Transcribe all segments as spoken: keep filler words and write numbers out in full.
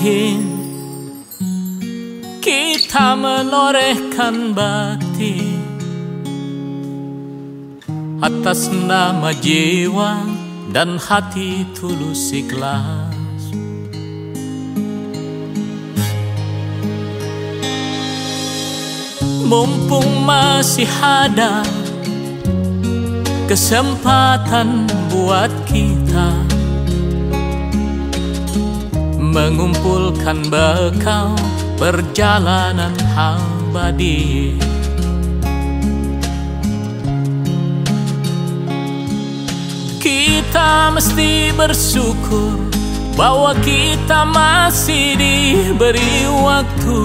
mungkin kita menorehkan bakti atas nama jiwa dan hati tulus ikhlas. Mumpung masih ada kesempatan buat kita mengumpulkan bekal perjalanan abadi. Kita mesti bersyukur bahwa kita masih diberi waktu.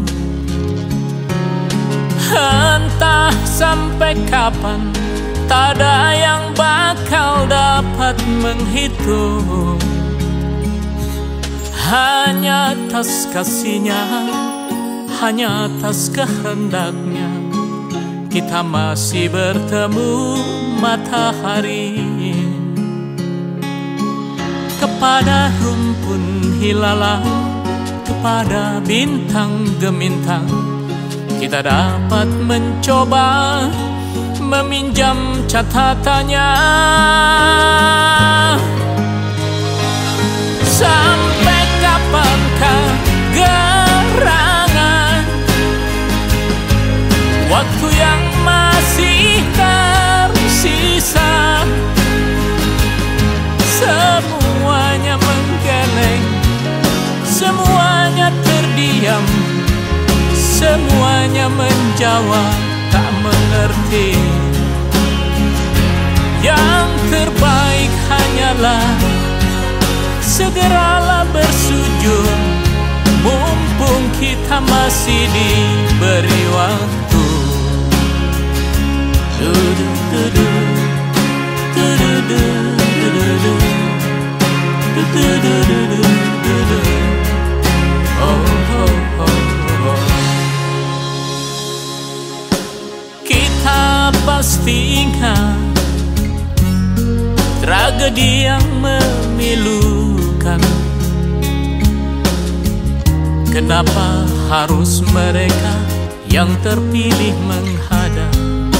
Entah sampai kapan, tak ada yang bakal dapat menghitung. Hanya atas kasihnya, hanya atas kehendaknya, kita masih bertemu matahari. Kepada rumpun hilalang, kepada bintang gemintang, kita dapat mencoba meminjam catatannya. Sampai kapankah gerangan waktu yang masih tersisa? Semuanya menggeleng, semuanya terdiam, semuanya menjawab tak mengerti. Yang terbaik hanyalah segeralah bersujud, mumpung kita masih diberi waktu. Du-du, du-du, du-du-du, du-du-du, du-du-du, du-du-du. Oh, oh, oh, oh. Kita pasti ingat tragedi yang memilukan. Kenapa harus mereka yang terpilih menghadap?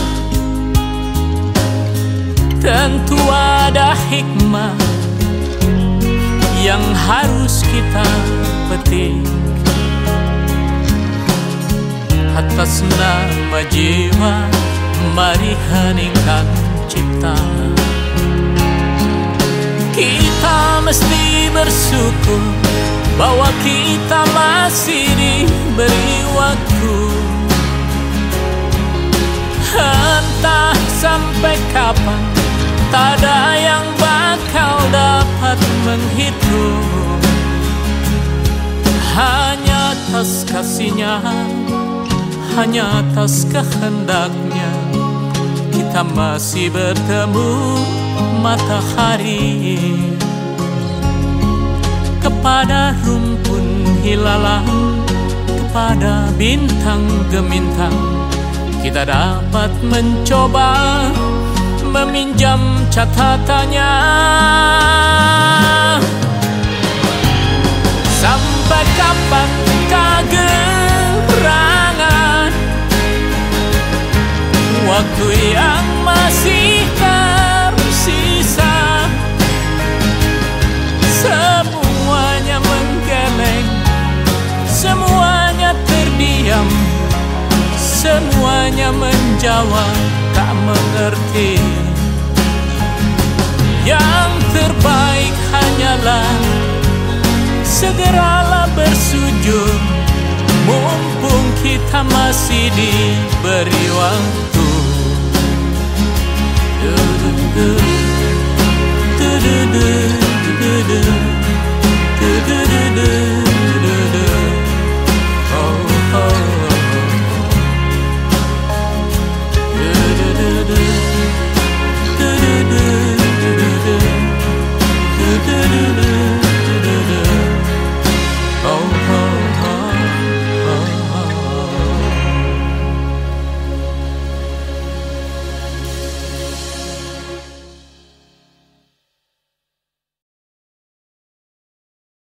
Tentu ada hikmah yang harus kita petik. Atas nama jiwa, mari heningkan cipta. Kita mesti bersyukur bahwa kita masih diberi waktu. Entah sampai kapan, tak ada yang bakal dapat menghitung. Hanya atas kasihnya, hanya atas kehendaknya, kita masih bertemu matahari. Kepada rumpun hilalang, kepada bintang gemintang, kita dapat mencoba meminjam catatannya. Sampai kapan kegerangan waktu yang masih tersisa? Semuanya menggeleng, semuanya terdiam, semuanya menjawab tak mengerti. Yang terbaik hanyalah segeralah bersujud, mumpung kita masih diberi waktu. Du, du, du.